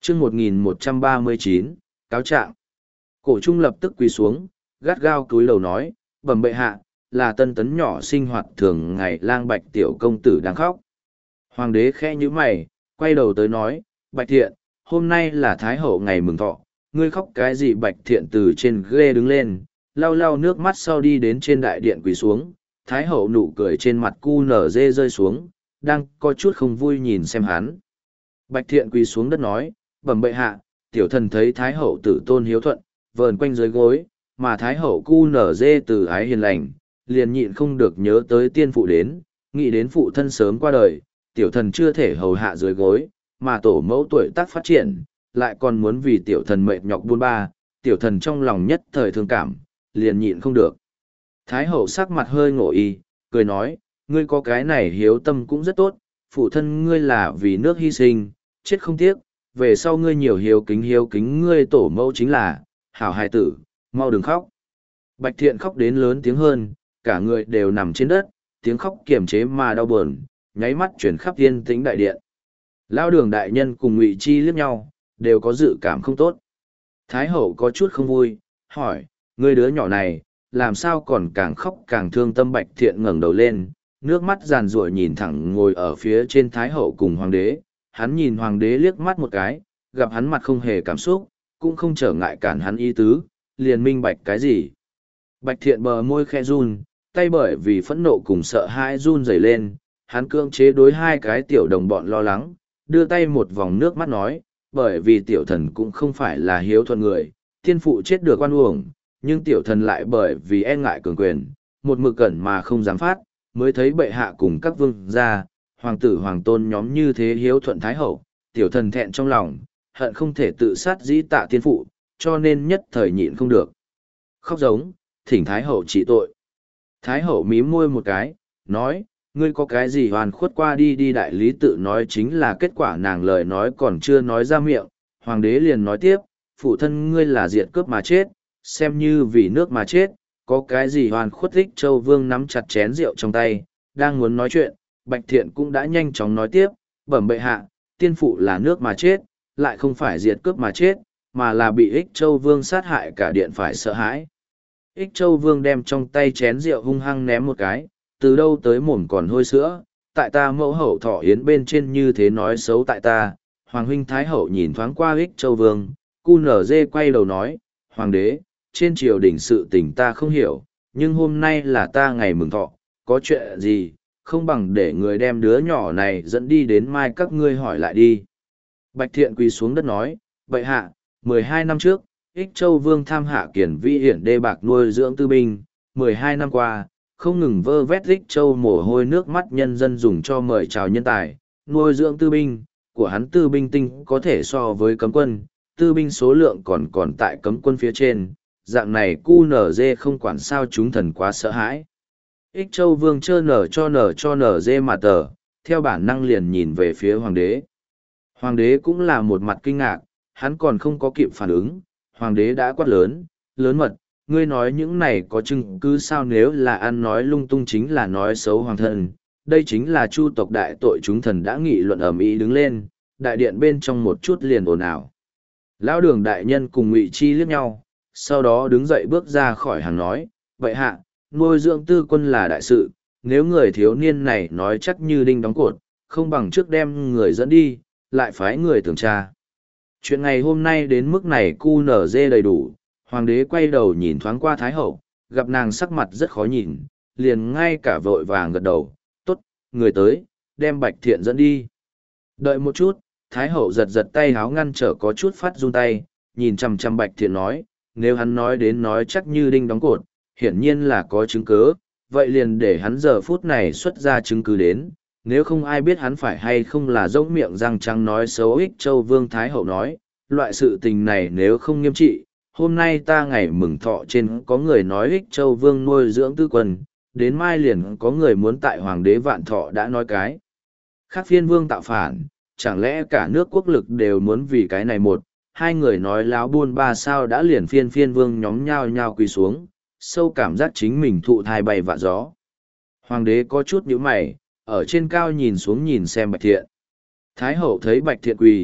chương 1139, cáo trạng. Cổ trung lập tức quỳ xuống, gắt gao cúi đầu nói, bẩm bệ hạ, là Tân Tấn nhỏ sinh hoạt thường ngày lang Bạch tiểu công tử đang khóc. Hoàng đế khẽ nhíu mày, quay đầu tới nói, Bạch Thiện, hôm nay là Thái hậu ngày mừng thọ, ngươi khóc cái gì? Bạch Thiện từ trên ghê đứng lên, lau lau nước mắt sau đi đến trên đại điện quỳ xuống, Thái hậu nụ cười trên mặt cu nở dê rơi xuống, đang có chút không vui nhìn xem hắn. Bạch Thiện quỳ xuống đất nói, bẩm bệ hạ, tiểu thần thấy Thái hậu tử tôn hiếu thuận, vờn quanh dưới gối, mà Thái hậu cu nở dê từ ái hiền lành, liền nhịn không được nhớ tới tiên phụ đến, nghĩ đến phụ thân sớm qua đời, tiểu thần chưa thể hầu hạ dưới gối, mà tổ mẫu tuổi tác phát triển, lại còn muốn vì tiểu thần mệt nhọc buôn ba, tiểu thần trong lòng nhất thời thương cảm, liền nhịn không được. Thái hậu sắc mặt hơi ngộ y, cười nói, ngươi có cái này hiếu tâm cũng rất tốt, phụ thân ngươi là vì nước hy sinh, chết không tiếc, về sau ngươi nhiều hiếu kính ngươi tổ mẫu chính là, hảo hài tử, mau đừng khóc. Bạch Thiện khóc đến lớn tiếng hơn, cả người đều nằm trên đất, tiếng khóc kiềm chế mà đau buồn, nháy mắt chuyển khắp yên tĩnh đại điện. Lao Đường đại nhân cùng Ngụy Chi liếc nhau, đều có dự cảm không tốt. Thái hậu có chút không vui, hỏi, ngươi đứa nhỏ này, làm sao còn càng khóc càng thương tâm? Bạch Thiện ngẩng đầu lên, nước mắt giàn ruộng nhìn thẳng ngồi ở phía trên Thái hậu cùng hoàng đế. Hắn nhìn hoàng đế liếc mắt một cái, gặp hắn mặt không hề cảm xúc, cũng không trở ngại cản hắn ý tứ, liền minh bạch cái gì. Bạch Thiện bờ môi khẽ run, tay bởi vì phẫn nộ cùng sợ hãi run rẩy lên, hắn cưỡng chế đối hai cái tiểu đồng bọn lo lắng, đưa tay một vòng nước mắt nói, bởi vì tiểu thần cũng không phải là hiếu thuận người, thiên phụ chết được oan uổng, nhưng tiểu thần lại bởi vì e ngại cường quyền, một mực cẩn mà không dám phát, mới thấy bệ hạ cùng các vương gia, hoàng tử hoàng tôn nhóm như thế hiếu thuận thái hậu, tiểu thần thẹn trong lòng, hận không thể tự sát dĩ tạ thiên phụ, cho nên nhất thời nhịn không được. Khóc giống, thỉnh thái hậu trị tội. Thái hậu mím môi một cái, nói, ngươi có cái gì hoàn khuất qua đi đi. Đại lý tự nói chính là kết quả, nàng lời nói còn chưa nói ra miệng, hoàng đế liền nói tiếp, phụ thân ngươi là diệt cướp mà chết, xem như vì nước mà chết, có cái gì hoàn khuất? Ích Châu Vương nắm chặt chén rượu trong tay, đang muốn nói chuyện, Bạch Thiện cũng đã nhanh chóng nói tiếp, bẩm bệ hạ, tiên phụ là nước mà chết, lại không phải diệt cướp mà chết, mà là bị Ích Châu Vương sát hại, cả điện phải sợ hãi. Ích Châu Vương đem trong tay chén rượu hung hăng ném một cái, từ đâu tới mồm còn hôi sữa, tại ta mẫu hậu thọ yến bên trên như thế nói xấu tại ta. Hoàng huynh Thái hậu nhìn thoáng qua Ích Châu Vương, cu nở dê quay đầu nói, hoàng đế, trên triều đình sự tình ta không hiểu, nhưng hôm nay là ta ngày mừng thọ, có chuyện gì, không bằng để người đem đứa nhỏ này dẫn đi đến mai các ngươi hỏi lại đi. Bạch Thiện quỳ xuống đất nói, bệ hạ, 12 năm trước, Ích Châu Vương tham hạ Kiển Vi hiển đê bạc nuôi dưỡng tư binh, 12 năm qua, không ngừng vơ vét Ích Châu mồ hôi nước mắt nhân dân dùng cho mời chào nhân tài, nuôi dưỡng tư binh, của hắn tư binh tinh có thể so với cấm quân, tư binh số lượng còn tại cấm quân phía trên, dạng này cu nở dê không quản sao chúng thần quá sợ hãi. Ích Châu Vương chơ nở dê mà tờ, theo bản năng liền nhìn về phía hoàng đế. Hoàng đế cũng là một mặt kinh ngạc, hắn còn không có kịp phản ứng, hoàng đế đã quát lớn, lớn mật, ngươi nói những này có chứng cứ sao? Nếu là ăn nói lung tung chính là nói xấu hoàng thân, đây chính là chu tộc đại tội. Chúng thần đã nghị luận ầm ĩ đứng lên, đại điện bên trong một chút liền ồn ào. Lão Đường đại nhân cùng Ngụy Chi liếc nhau, sau đó đứng dậy bước ra khỏi hàng nói, vậy hạ, nuôi dưỡng tư quân là đại sự, nếu người thiếu niên này nói chắc như đinh đóng cột, không bằng trước đem người dẫn đi, lại phái người tường tra. Chuyện ngày hôm nay đến mức này cu nở dê đầy đủ, hoàng đế quay đầu nhìn thoáng qua Thái hậu, gặp nàng sắc mặt rất khó nhìn, liền ngay cả vội vàng gật đầu, tốt, người tới, đem Bạch Thiện dẫn đi. Đợi một chút, Thái hậu giật giật tay háo ngăn trở có chút phát run tay, nhìn chằm chằm Bạch Thiện nói, nếu hắn nói đến nói chắc như đinh đóng cột, hiển nhiên là có chứng cứ, vậy liền để hắn giờ phút này xuất ra chứng cứ đến, nếu không ai biết hắn phải hay không là rỗng miệng răng trắng nói xấu Ích Châu Vương. Thái hậu nói, loại sự tình này nếu không nghiêm trị, hôm nay ta ngày mừng thọ trên có người nói Ích Châu Vương nuôi dưỡng tư quân, đến mai liền có người muốn tại hoàng đế vạn thọ đã nói cái khác phiên vương tạo phản, chẳng lẽ cả nước quốc lực đều muốn vì cái này một, hai người nói láo buôn ba sao? Đã liền phiên vương nhóm nhao nhao quỳ xuống, sâu cảm giác chính mình thụ thai bay vạ gió. Hoàng đế có chút nhíu mày, ở trên cao nhìn xuống nhìn xem Bạch Thiện. Thái hậu thấy Bạch Thiện quỳ,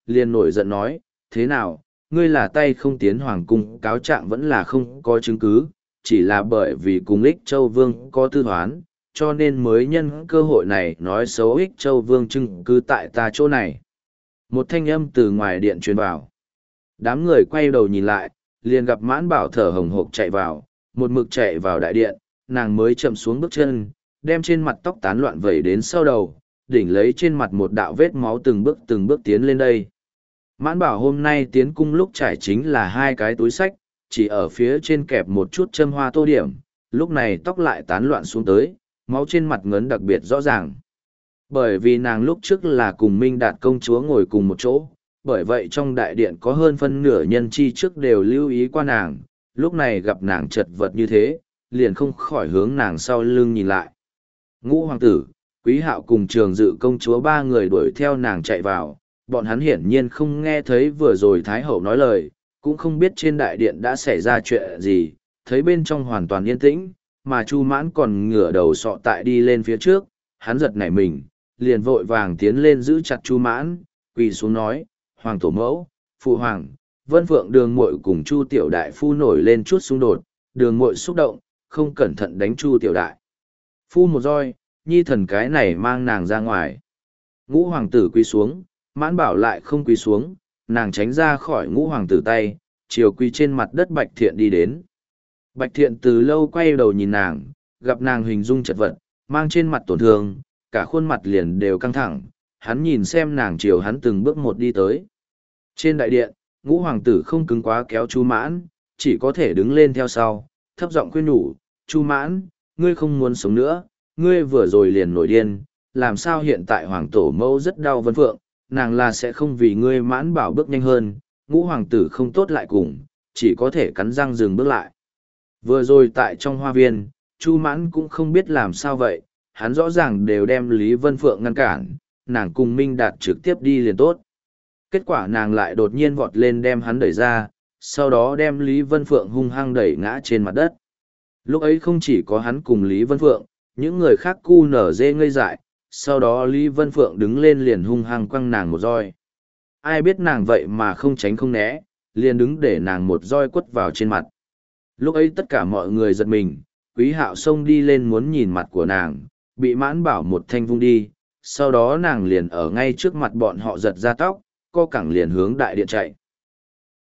liền nổi giận nói, thế nào, ngươi là tay không tiến hoàng cung cáo trạng vẫn là không có chứng cứ, chỉ là bởi vì cùng Ích Châu Vương có tư thoán, cho nên mới nhân cơ hội này nói xấu Ích Châu Vương chứng cứ tại ta chỗ này. Một thanh âm từ ngoài điện truyền vào. Đám người quay đầu nhìn lại, liền gặp Mãn Bảo thở hồng hộc chạy vào, một mực chạy vào đại điện, nàng mới chậm xuống bước chân, đem trên mặt tóc tán loạn vẩy đến sau đầu, đỉnh lấy trên mặt một đạo vết máu từng bước tiến lên đây. Mãn Bảo hôm nay tiến cung lúc trải chính là hai cái túi sách, chỉ ở phía trên kẹp một chút châm hoa tô điểm, lúc này tóc lại tán loạn xuống tới, máu trên mặt ngấn đặc biệt rõ ràng. Bởi vì nàng lúc trước là cùng Minh Đạt công chúa ngồi cùng một chỗ, bởi vậy trong đại điện có hơn phân nửa nhân chi trước đều lưu ý qua nàng, lúc này gặp nàng chật vật như thế, liền không khỏi hướng nàng sau lưng nhìn lại. Ngũ hoàng tử, Quý Hạo cùng Trường Dự công chúa ba người đuổi theo nàng chạy vào, bọn hắn hiển nhiên không nghe thấy vừa rồi Thái Hậu nói lời, cũng không biết trên đại điện đã xảy ra chuyện gì, thấy bên trong hoàn toàn yên tĩnh, mà Chu Mãn còn ngửa đầu sọ tại đi lên phía trước, hắn giật nảy mình, liền vội vàng tiến lên giữ chặt Chu Mãn, quỳ xuống nói, Hoàng tổ mẫu, Phụ Hoàng, Vân Phượng Đường Muội cùng Chu Tiểu Đại Phu nổi lên chút xung đột, Đường Muội xúc động, không cẩn thận đánh Chu Tiểu Đại Phu một roi, nhi thần cái này mang nàng ra ngoài. Ngũ hoàng tử quỳ xuống, Mãn Bảo lại không quỳ xuống, nàng tránh ra khỏi ngũ hoàng tử tay, chiều quỳ trên mặt đất Bạch Thiện đi đến. Bạch Thiện từ lâu quay đầu nhìn nàng, gặp nàng hình dung chật vật, mang trên mặt tổn thương, cả khuôn mặt liền đều căng thẳng, hắn nhìn xem nàng chiều hắn từng bước một đi tới. Trên đại điện, ngũ hoàng tử không cứng quá kéo Chu Mãn, chỉ có thể đứng lên theo sau, thấp giọng khuyên nhủ, Chu Mãn, ngươi không muốn sống nữa, ngươi vừa rồi liền nổi điên, làm sao hiện tại hoàng tổ mẫu rất đau Vân Phượng, nàng là sẽ không vì ngươi Mãn Bảo bước nhanh hơn, ngũ hoàng tử không tốt lại cùng, chỉ có thể cắn răng dừng bước lại. Vừa rồi tại trong hoa viên, Chu Mãn cũng không biết làm sao vậy, hắn rõ ràng đều đem Lý Vân Phượng ngăn cản, nàng cùng Minh Đạt trực tiếp đi liền tốt. Kết quả nàng lại đột nhiên vọt lên đem hắn đẩy ra, sau đó đem Lý Vân Phượng hung hăng đẩy ngã trên mặt đất. Lúc ấy không chỉ có hắn cùng Lý Vân Phượng, những người khác cu nở dê ngây dại, sau đó Lý Vân Phượng đứng lên liền hung hăng quăng nàng một roi. Ai biết nàng vậy mà không tránh không né, liền đứng để nàng một roi quất vào trên mặt. Lúc ấy tất cả mọi người giật mình, Quý Hạo xông đi lên muốn nhìn mặt của nàng, bị Mãn Bảo một thanh vung đi, sau đó nàng liền ở ngay trước mặt bọn họ giật ra tóc, co cẳng liền hướng đại điện chạy.